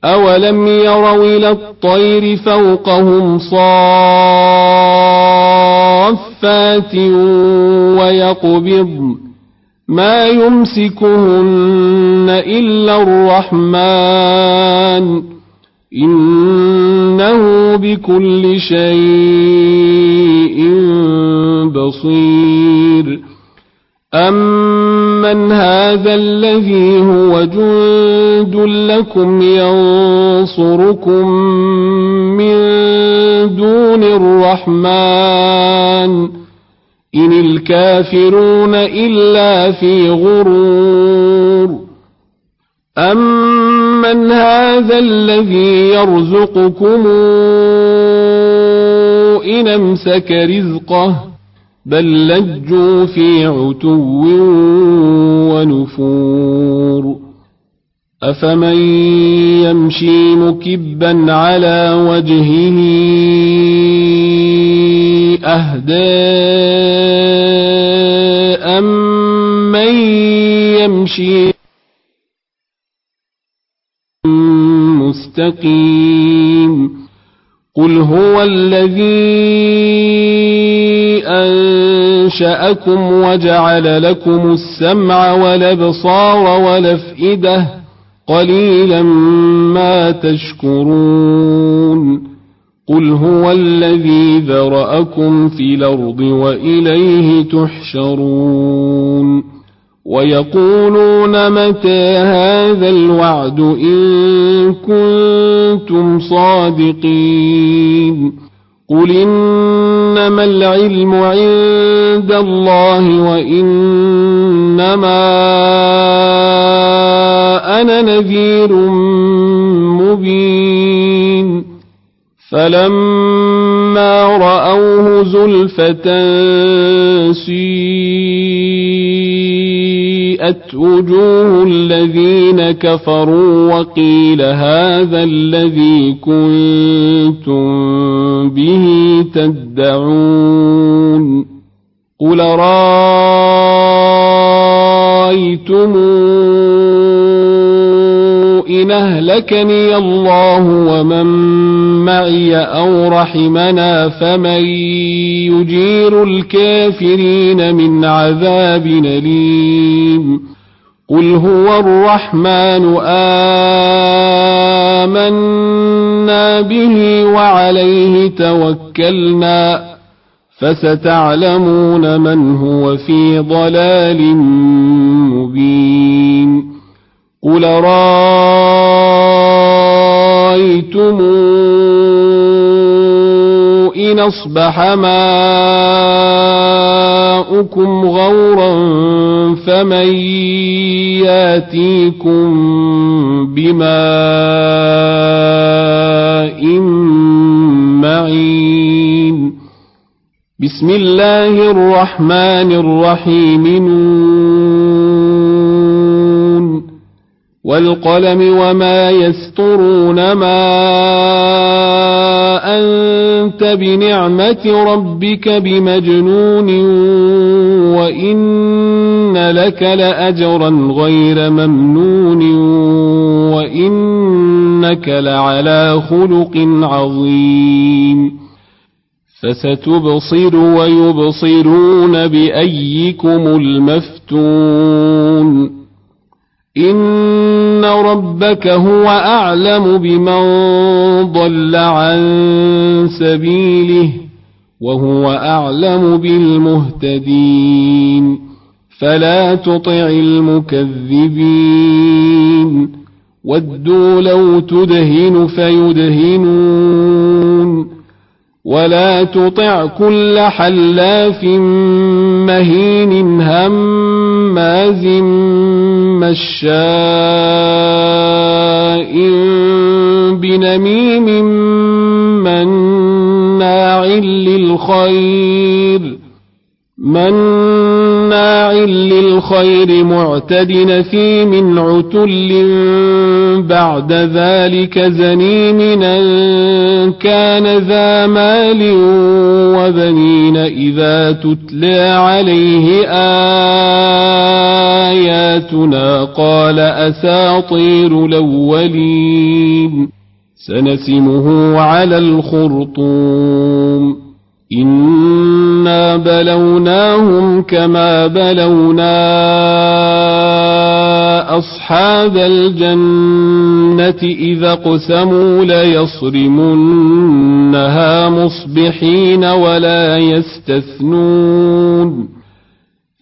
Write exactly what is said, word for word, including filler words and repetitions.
أولم يروا إلى الطير فوقهم صافات ويقبضن ما يمسكهن إلا الرحمن إنه بكل شيء بصير أمن هذا الذي هو جند لكم ينصركم من دون الرحمن إن الكافرون إلا في غرور أمن هذا الذي يرزقكم إن أمسك رزقه بل لجوا في عتو ونفور أفمن يمشي مكبا على وجهه أهدى أمن يمشي مستقيم قل هو الذي أنشأكم وجعل لكم السمع والأبصار والأفئدة قليلا ما تشكرون قل هو الذي ذرأكم في الأرض وإليه تحشرون ويقولون متى هذا الوعد إن كنتم صادقين قل إنما العلم عند الله وإنما أنا نذير مبين فلما رأوه زلفة سيئت وجوه الذين كفروا وقيل هذا الذي كنتم به تدعون قل رأيتم إن أهلكني الله ومن معي أو رحمنا فمن يجير الكافرين من عذاب أليم قل هو الرحمن آمنا به وعليه توكلنا فستعلمون من هو في ضلال مبين قل رأيتم إن أصبح ماؤكم غورا فمن ياتيكم بماء معين بسم الله الرحمن الرحيم نون والقلم وما يسطرون ما أنت بنعمة ربك بمجنون وإن لك لأجرا غير ممنون وإنك لعلى خلق عظيم فستبصر ويبصرون بأيكم المفتون إن ربك هو أعلم بمن ضل عن سبيله وهو أعلم بالمهتدين فلا تطع المكذبين ودوا لو تدهن فيدهنون ولا تطع كل حلاف مهين هماز مشاء بنميم مناع للخير مناع للخير معتد نثيم عتل بعد ذلك زنيم أن كان ذا مال وبنين إذا تتلى عليه آياتنا قال أساطير الأولين سنسمه على الخرطوم إنا بلوناهم كما بلونا أصحاب الجنة إذا اقسموا ليصرمنها مصبحين ولا يستثنون